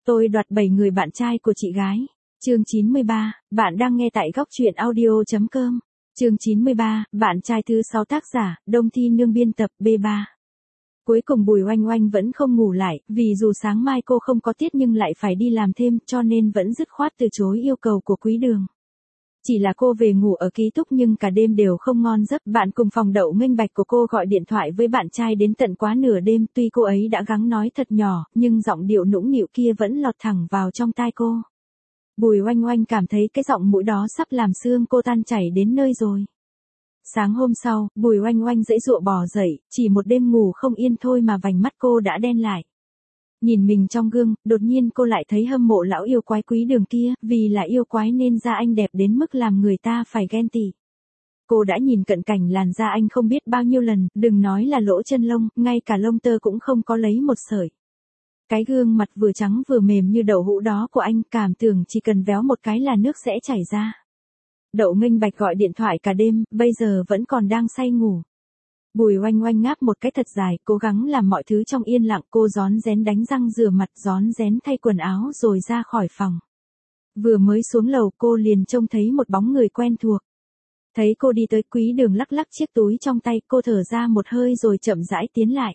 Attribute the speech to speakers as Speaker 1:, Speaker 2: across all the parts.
Speaker 1: Tôi đoạt 7 người bạn trai của chị gái. Chương 93, bạn đang nghe tại góc truyện audio.com. Chương 93, bạn trai thứ 6 tác giả, Đông Thi Nương biên tập B3. Cuối cùng Bùi Oanh Oanh vẫn không ngủ lại, vì dù sáng mai cô không có tiết nhưng lại phải đi làm thêm, cho nên vẫn dứt khoát từ chối yêu cầu của Quý Đường. Chỉ là cô về ngủ ở ký túc nhưng cả đêm đều không ngon giấc. Bạn cùng phòng Đậu Minh Bạch của cô gọi điện thoại với bạn trai đến tận quá nửa đêm, tuy cô ấy đã gắng nói thật nhỏ, nhưng giọng điệu nũng nịu kia vẫn lọt thẳng vào trong tai cô. Bùi Oanh Oanh cảm thấy cái giọng mũi đó sắp làm xương cô tan chảy đến nơi rồi. Sáng hôm sau, Bùi Oanh Oanh giãy giụa bò dậy, chỉ một đêm ngủ không yên thôi mà vành mắt cô đã đen lại. Nhìn mình trong gương, đột nhiên cô lại thấy hâm mộ lão yêu quái Quý Đường kia, vì là yêu quái nên da anh đẹp đến mức làm người ta phải ghen tị. Cô đã nhìn cận cảnh làn da anh không biết bao nhiêu lần, đừng nói là lỗ chân lông, ngay cả lông tơ cũng không có lấy một sợi. Cái gương mặt vừa trắng vừa mềm như đậu hũ đó của anh, cảm tưởng chỉ cần véo một cái là nước sẽ chảy ra. Đậu Minh Bạch gọi điện thoại cả đêm, bây giờ vẫn còn đang say ngủ. Bùi Oanh Oanh ngáp một cái thật dài, cố gắng làm mọi thứ trong yên lặng, cô rón rén đánh răng rửa mặt, rón rén thay quần áo rồi ra khỏi phòng. Vừa mới xuống lầu cô liền trông thấy một bóng người quen thuộc. Thấy cô đi tới, Quý Đường lắc lắc chiếc túi trong tay, cô thở ra một hơi rồi chậm rãi tiến lại.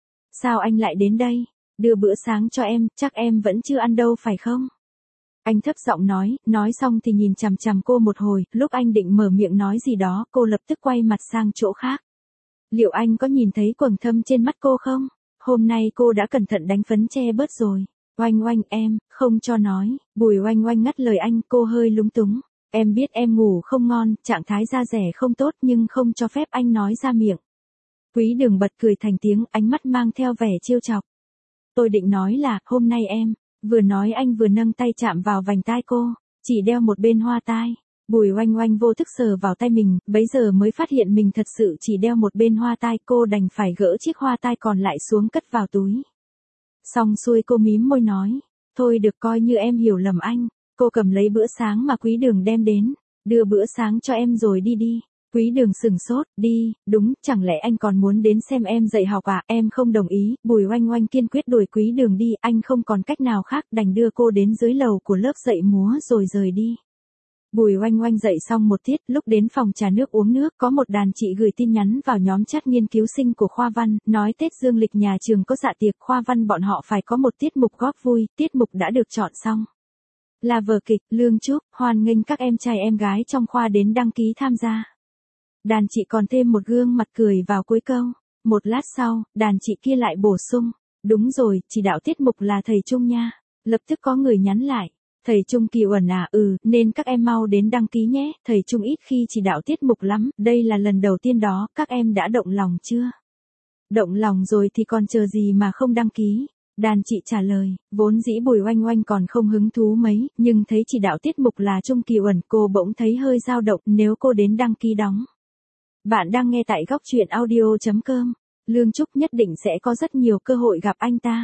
Speaker 1: Sao anh lại đến đây? Đưa bữa sáng cho em, chắc em vẫn chưa ăn đâu phải không? Anh thấp giọng nói xong thì nhìn chằm chằm cô một hồi, lúc anh định mở miệng nói gì đó, cô lập tức quay mặt sang chỗ khác. Liệu anh có nhìn thấy quầng thâm trên mắt cô không? Hôm nay cô đã cẩn thận đánh phấn che bớt rồi. Oanh Oanh em, không cho nói. Bùi Oanh Oanh ngắt lời anh, cô hơi lúng túng. Em biết em ngủ không ngon, trạng thái da dẻ không tốt nhưng không cho phép anh nói ra miệng. Quý Đường bật cười thành tiếng, ánh mắt mang theo vẻ trêu chọc. Tôi định nói là, hôm nay em, vừa nói anh vừa nâng tay chạm vào vành tai cô, chỉ đeo một bên hoa tai. Bùi Oanh Oanh vô thức sờ vào tay mình, bấy giờ mới phát hiện mình thật sự chỉ đeo một bên hoa tai, cô đành phải gỡ chiếc hoa tai còn lại xuống cất vào túi. Xong xuôi cô mím môi nói, thôi được coi như em hiểu lầm anh. Cô cầm lấy bữa sáng mà Quý Đường đem đến, đưa bữa sáng cho em rồi đi đi. Quý Đường sừng sốt, đi, đúng, chẳng lẽ anh còn muốn đến xem em dạy học à? Em không đồng ý. Bùi Oanh Oanh kiên quyết đuổi Quý Đường đi, anh không còn cách nào khác, đành đưa cô đến dưới lầu của lớp dạy múa rồi rời đi. Bùi Oanh Oanh dậy xong một tiết, lúc đến phòng trà nước uống nước, có một đàn chị gửi tin nhắn vào nhóm chat nghiên cứu sinh của khoa văn, nói Tết dương lịch nhà trường có dạ tiệc, khoa văn bọn họ phải có một tiết mục góp vui, tiết mục đã được chọn xong. Là vở kịch, Lương Trúc, hoan nghênh các em trai em gái trong khoa đến đăng ký tham gia. Đàn chị còn thêm một gương mặt cười vào cuối câu. Một lát sau, đàn chị kia lại bổ sung, đúng rồi, chỉ đạo tiết mục là thầy Trung nha. Lập tức có người nhắn lại. Thầy Trung Kỳ Uẩn à, nên các em mau đến đăng ký nhé, thầy Trung ít khi chỉ đạo tiết mục lắm, đây là lần đầu tiên đó, các em đã động lòng chưa? Động lòng rồi thì còn chờ gì mà không đăng ký? Đàn chị trả lời, vốn dĩ Bùi Oanh Oanh còn không hứng thú mấy, nhưng thấy chỉ đạo tiết mục là Trung Kỳ Uẩn, cô bỗng thấy hơi dao động, nếu cô đến đăng ký đóng. Bạn đang nghe tại góc truyện audio.com, Lương Trúc nhất định sẽ có rất nhiều cơ hội gặp anh ta.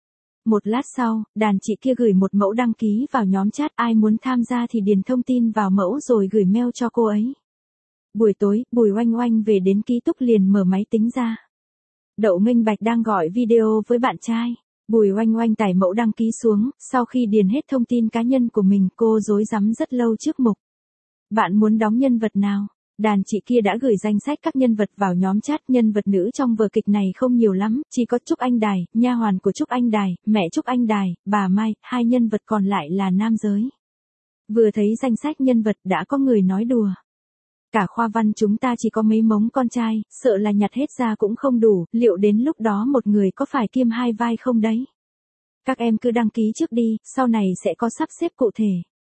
Speaker 1: Một lát sau, đàn chị kia gửi một mẫu đăng ký vào nhóm chat, ai muốn tham gia thì điền thông tin vào mẫu rồi gửi mail cho cô ấy. Buổi tối, Bùi Oanh Oanh về đến ký túc liền mở máy tính ra. Đậu Minh Bạch đang gọi video với bạn trai. Bùi Oanh Oanh tải mẫu đăng ký xuống, sau khi điền hết thông tin cá nhân của mình, cô rối rắm rất lâu trước mục. Bạn muốn đóng nhân vật nào? Đàn chị kia đã gửi danh sách các nhân vật vào nhóm chat, nhân vật nữ trong vở kịch này không nhiều lắm, chỉ có Trúc Anh Đài, nha hoàn của Trúc Anh Đài, mẹ Trúc Anh Đài, bà Mai, hai nhân vật còn lại là nam giới. Vừa thấy danh sách nhân vật đã có người nói đùa. Cả khoa văn chúng ta chỉ có mấy mống con trai, sợ là nhặt hết ra cũng không đủ, liệu đến lúc đó một người có phải kiêm hai vai không đấy? Các em cứ đăng ký trước đi, sau này sẽ có sắp xếp cụ thể.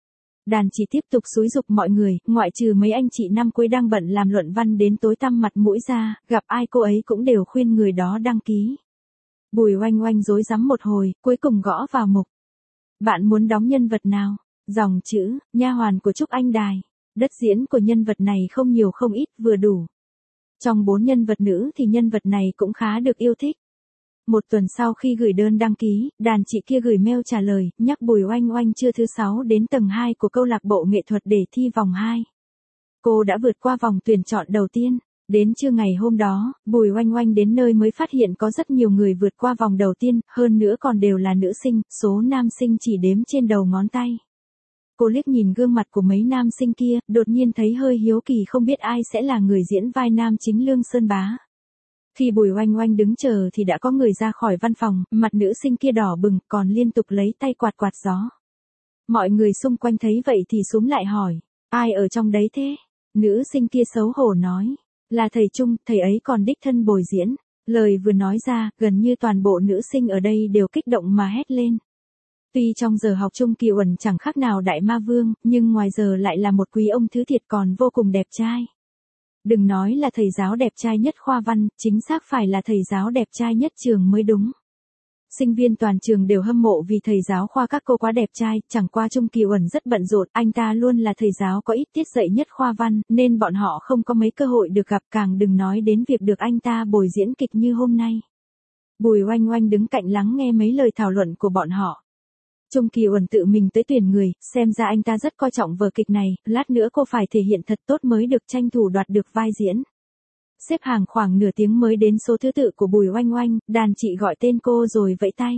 Speaker 1: Đàn chị tiếp tục xúi giục mọi người, ngoại trừ mấy anh chị năm cuối đang bận làm luận văn đến tối tăm mặt mũi ra, gặp ai cô ấy cũng đều khuyên người đó đăng ký. Bùi Oanh Oanh rối rắm một hồi, cuối cùng gõ vào mục. Bạn muốn đóng nhân vật nào? Dòng chữ, nha hoàn của Trúc Anh Đài. Đất diễn của nhân vật này không nhiều không ít, vừa đủ. Trong 4 nhân vật nữ thì nhân vật này cũng khá được yêu thích. Một tuần sau khi gửi đơn đăng ký, đàn chị kia gửi mail trả lời, nhắc Bùi Oanh Oanh trưa thứ 6 đến tầng 2 của câu lạc bộ nghệ thuật để thi vòng 2. Cô đã vượt qua vòng tuyển chọn đầu tiên. Đến trưa ngày hôm đó, Bùi Oanh Oanh đến nơi mới phát hiện có rất nhiều người vượt qua vòng đầu tiên, hơn nữa còn đều là nữ sinh, số nam sinh chỉ đếm trên đầu ngón tay. Cô liếc nhìn gương mặt của mấy nam sinh kia, đột nhiên thấy hơi hiếu kỳ không biết ai sẽ là người diễn vai nam chính Lương Sơn Bá. Khi Bùi Oanh Oanh đứng chờ thì đã có người ra khỏi văn phòng, mặt nữ sinh kia đỏ bừng, còn liên tục lấy tay quạt quạt gió. Mọi người xung quanh thấy vậy thì xúm lại hỏi, ai ở trong đấy thế? Nữ sinh kia xấu hổ nói, là thầy Trung, thầy ấy còn đích thân bồi diễn. Lời vừa nói ra, gần như toàn bộ nữ sinh ở đây đều kích động mà hét lên. Tuy trong giờ học Trung Kỳ Uẩn chẳng khác nào đại ma vương, nhưng ngoài giờ lại là một quý ông thứ thiệt còn vô cùng đẹp trai. Đừng nói là thầy giáo đẹp trai nhất khoa văn, chính xác phải là thầy giáo đẹp trai nhất trường mới đúng. Sinh viên toàn trường đều hâm mộ vì thầy giáo khoa các cô quá đẹp trai, chẳng qua Trung Kỳ Uẩn rất bận rộn, anh ta luôn là thầy giáo có ít tiết dạy nhất khoa văn, nên bọn họ không có mấy cơ hội được gặp, càng đừng nói đến việc được anh ta bồi diễn kịch như hôm nay. Bùi Oanh Oanh đứng cạnh lắng nghe mấy lời thảo luận của bọn họ. Trung Kỳ Uẩn tự mình tới tuyển người, xem ra anh ta rất coi trọng vở kịch này, lát nữa cô phải thể hiện thật tốt mới được tranh thủ đoạt được vai diễn. Xếp hàng khoảng nửa tiếng mới đến số thứ tự của Bùi Oanh Oanh, đàn chị gọi tên cô rồi vẫy tay.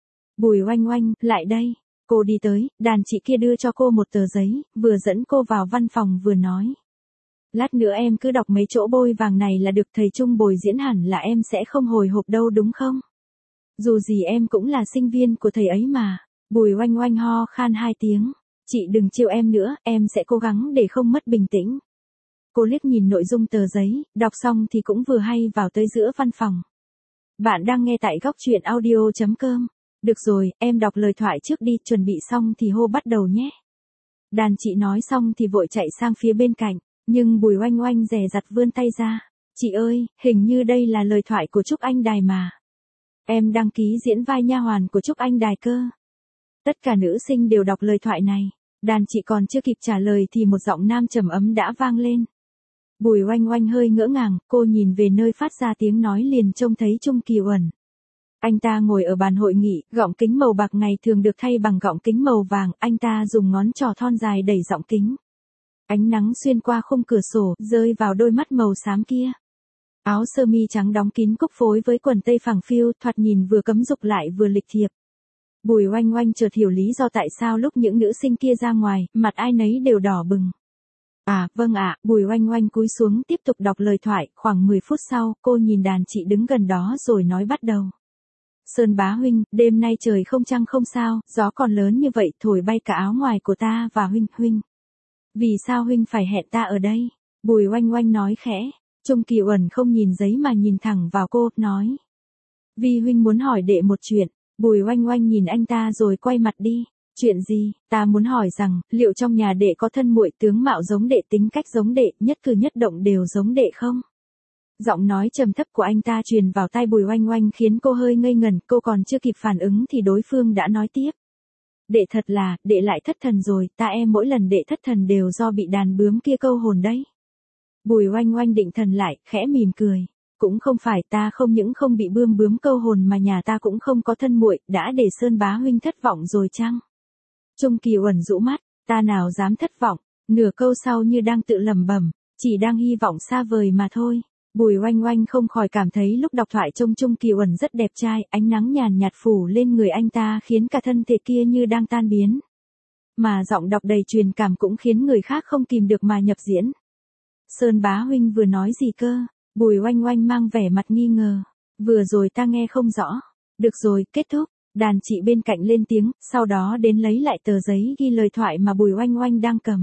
Speaker 1: Bùi Oanh Oanh, lại đây. Cô đi tới, đàn chị kia đưa cho cô một tờ giấy, vừa dẫn cô vào văn phòng vừa nói. Lát nữa em cứ đọc mấy chỗ bôi vàng này là được, thầy Trung bồi diễn hẳn là em sẽ không hồi hộp đâu đúng không? Dù gì em cũng là sinh viên của thầy ấy mà. Bùi Oanh Oanh ho khan 2 tiếng. Chị đừng trêu em nữa, em sẽ cố gắng để không mất bình tĩnh. Cô liếc nhìn nội dung tờ giấy, đọc xong thì cũng vừa hay vào tới giữa văn phòng. Bạn đang nghe tại góc truyện audio.com. Được rồi, em đọc lời thoại trước đi, chuẩn bị xong thì hô bắt đầu nhé. Đàn chị nói xong thì vội chạy sang phía bên cạnh, nhưng Bùi Oanh Oanh dè dặt vươn tay ra. Chị ơi, hình như đây là lời thoại của Trúc Anh Đài mà. Em đăng ký diễn vai nha hoàn của Trúc Anh Đài cơ. Tất cả nữ sinh đều đọc lời thoại này. Đàn chị còn chưa kịp trả lời thì một giọng nam trầm ấm đã vang lên. Bùi Oanh Oanh hơi ngỡ ngàng, cô nhìn về nơi phát ra tiếng nói liền trông thấy Trung Kỳ Uẩn. Anh ta ngồi ở bàn hội nghị, gọng kính màu bạc ngày thường được thay bằng gọng kính màu vàng, anh ta dùng ngón trỏ thon dài đẩy gọng kính. Ánh nắng xuyên qua khung cửa sổ, rơi vào đôi mắt màu xám kia. Áo sơ mi trắng đóng kín cúc phối với quần tây phẳng phiu, thoạt nhìn vừa cấm dục lại vừa lịch thiệp. Bùi Oanh Oanh chợt hiểu lý do tại sao lúc những nữ sinh kia ra ngoài, mặt ai nấy đều đỏ bừng. À, vâng ạ, Bùi Oanh Oanh cúi xuống tiếp tục đọc lời thoại, khoảng 10 phút sau, cô nhìn đàn chị đứng gần đó rồi nói bắt đầu. Sơn Bá huynh, đêm nay trời không trăng không sao, gió còn lớn như vậy thổi bay cả áo ngoài của ta và huynh. Vì sao huynh phải hẹn ta ở đây? Bùi Oanh Oanh nói khẽ. Trung Kỳ Uẩn không nhìn giấy mà nhìn thẳng vào cô, nói. Vì huynh muốn hỏi đệ một chuyện. Bùi Oanh Oanh nhìn anh ta rồi quay mặt đi. Chuyện gì? Ta muốn hỏi rằng, liệu trong nhà đệ có thân muội tướng mạo giống đệ, tính cách giống đệ, nhất cử nhất động đều giống đệ không? Giọng nói trầm thấp của anh ta truyền vào tai Bùi Oanh Oanh khiến cô hơi ngây ngẩn, cô còn chưa kịp phản ứng thì đối phương đã nói tiếp. Đệ thật là, đệ lại thất thần rồi, ta em mỗi lần đệ thất thần đều do bị đàn bướm kia câu hồn đấy. Bùi Oanh Oanh định thần lại, khẽ mỉm cười. Cũng không phải, ta không những không bị bướm câu hồn mà nhà ta cũng không có thân muội, đã để Sơn Bá huynh thất vọng rồi chăng? Trung Kỳ Uẩn rũ mắt, ta nào dám thất vọng, nửa câu sau như đang tự lẩm bẩm, chỉ đang hy vọng xa vời mà thôi. Bùi Oanh Oanh không khỏi cảm thấy lúc đọc thoại trông Trung Kỳ Uẩn rất đẹp trai, ánh nắng nhàn nhạt phủ lên người anh ta khiến cả thân thể kia như đang tan biến. Mà giọng đọc đầy truyền cảm cũng khiến người khác không kìm được mà nhập diễn. Sơn Bá huynh vừa nói gì cơ? Bùi Oanh Oanh mang vẻ mặt nghi ngờ. Vừa rồi ta nghe không rõ. Được rồi, kết thúc. Đàn chị bên cạnh lên tiếng, sau đó đến lấy lại tờ giấy ghi lời thoại mà Bùi Oanh Oanh đang cầm.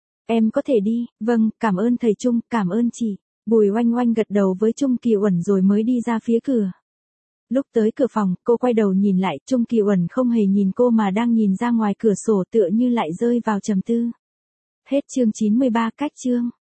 Speaker 1: Em có thể đi, vâng, cảm ơn thầy Trung, cảm ơn chị. Bùi Oanh Oanh gật đầu với Trung Kỳ Uẩn rồi mới đi ra phía cửa. Lúc tới cửa phòng, cô quay đầu nhìn lại, Trung Kỳ Uẩn không hề nhìn cô mà đang nhìn ra ngoài cửa sổ tựa như lại rơi vào trầm tư. Hết chương 93 cách chương.